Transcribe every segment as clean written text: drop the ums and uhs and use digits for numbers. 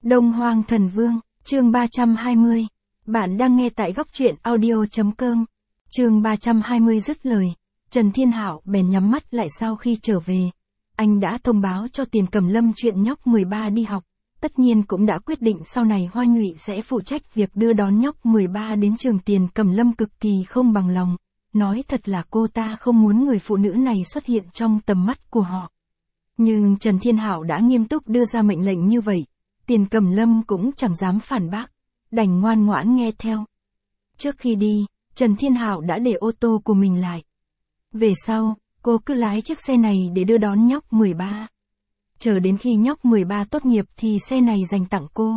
Đông Hoang Thần Vương, chương 320. Bạn đang nghe tại góc truyện audio.com. Chương 320 dứt lời, Trần Thiên Hạo bèn nhắm mắt lại sau khi trở về. Anh đã thông báo cho Tiền Cẩm Lâm chuyện nhóc 13 đi học, tất nhiên cũng đã quyết định sau này Hoa Nhụy sẽ phụ trách việc đưa đón nhóc 13 đến trường. Tiền Cẩm Lâm cực kỳ không bằng lòng, nói thật là cô ta không muốn người phụ nữ này xuất hiện trong tầm mắt của họ. Nhưng Trần Thiên Hạo đã nghiêm túc đưa ra mệnh lệnh như vậy, Tiền Cẩm Lâm cũng chẳng dám phản bác, đành ngoan ngoãn nghe theo. Trước khi đi, Trần Thiên Hạo đã để ô tô của mình lại. Về sau, cô cứ lái chiếc xe này để đưa đón nhóc 13. Chờ đến khi nhóc 13 tốt nghiệp thì xe này dành tặng cô.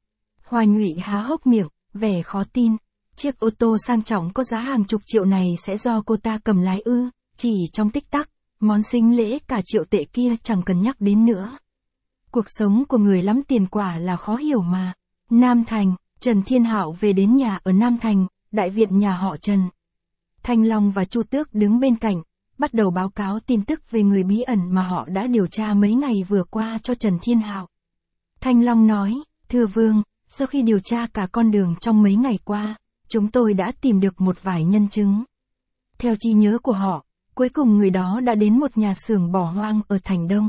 Hoa Nhụy há hốc miệng, vẻ khó tin. Chiếc ô tô sang trọng có giá hàng chục triệu này sẽ do cô ta cầm lái ư? Chỉ trong tích tắc, món sính lễ cả triệu tệ kia chẳng cần nhắc đến nữa. Cuộc sống của người lắm tiền quả là khó hiểu mà. Nam Thành, Trần Thiên Hạo về đến nhà ở Nam Thành, đại viện nhà họ Trần. Thanh Long và Chu Tước đứng bên cạnh, bắt đầu báo cáo tin tức về người bí ẩn mà họ đã điều tra mấy ngày vừa qua cho Trần Thiên Hạo. Thanh Long nói, thưa Vương, sau khi điều tra cả con đường trong mấy ngày qua, chúng tôi đã tìm được một vài nhân chứng. Theo trí nhớ của họ, cuối cùng người đó đã đến một nhà xưởng bỏ hoang ở Thành Đông.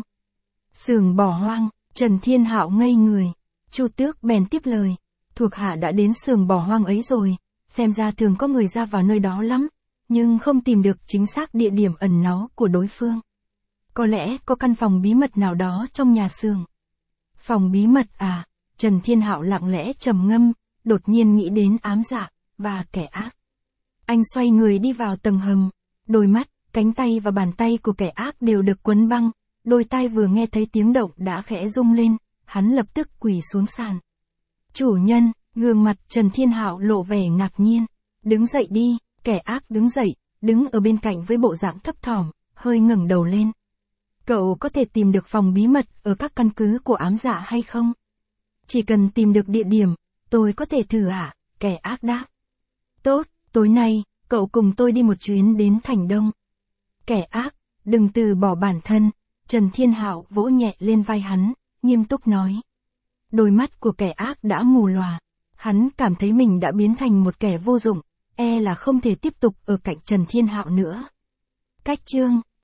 Xưởng bỏ hoang, Trần Thiên Hạo ngây người. Chu Tước bèn tiếp lời, thuộc hạ đã đến xưởng bỏ hoang ấy rồi, xem ra thường có người ra vào nơi đó lắm, nhưng không tìm được chính xác địa điểm ẩn náu của đối phương. Có lẽ có căn phòng bí mật nào đó trong nhà xưởng. Phòng bí mật à? Trần Thiên Hạo lặng lẽ trầm ngâm, đột nhiên nghĩ đến ám dạ và kẻ ác. Anh xoay người đi vào tầng hầm, đôi mắt, cánh tay và bàn tay của kẻ ác đều được quấn băng, đôi tai vừa nghe thấy tiếng động đã khẽ rung lên, hắn lập tức quỳ xuống sàn. Chủ nhân, gương mặt Trần Thiên Hạo lộ vẻ ngạc nhiên. Đứng dậy đi. Kẻ ác đứng dậy, đứng ở bên cạnh với bộ dạng thấp thỏm, hơi ngẩng đầu lên. Cậu có thể tìm được phòng bí mật ở các căn cứ của ám dạ hay không? Chỉ cần tìm được địa điểm, tôi có thể thử ạ, kẻ ác đáp. Tốt, tối nay, cậu cùng tôi đi một chuyến đến Thành Đông. Kẻ ác, đừng từ bỏ bản thân. Trần Thiên Hạo vỗ nhẹ lên vai hắn, nghiêm túc nói. Đôi mắt của kẻ ác đã mù lòa. Hắn cảm thấy mình đã biến thành một kẻ vô dụng, là không thể tiếp tục ở cạnh Trần Thiên Hạo nữa. Cách chương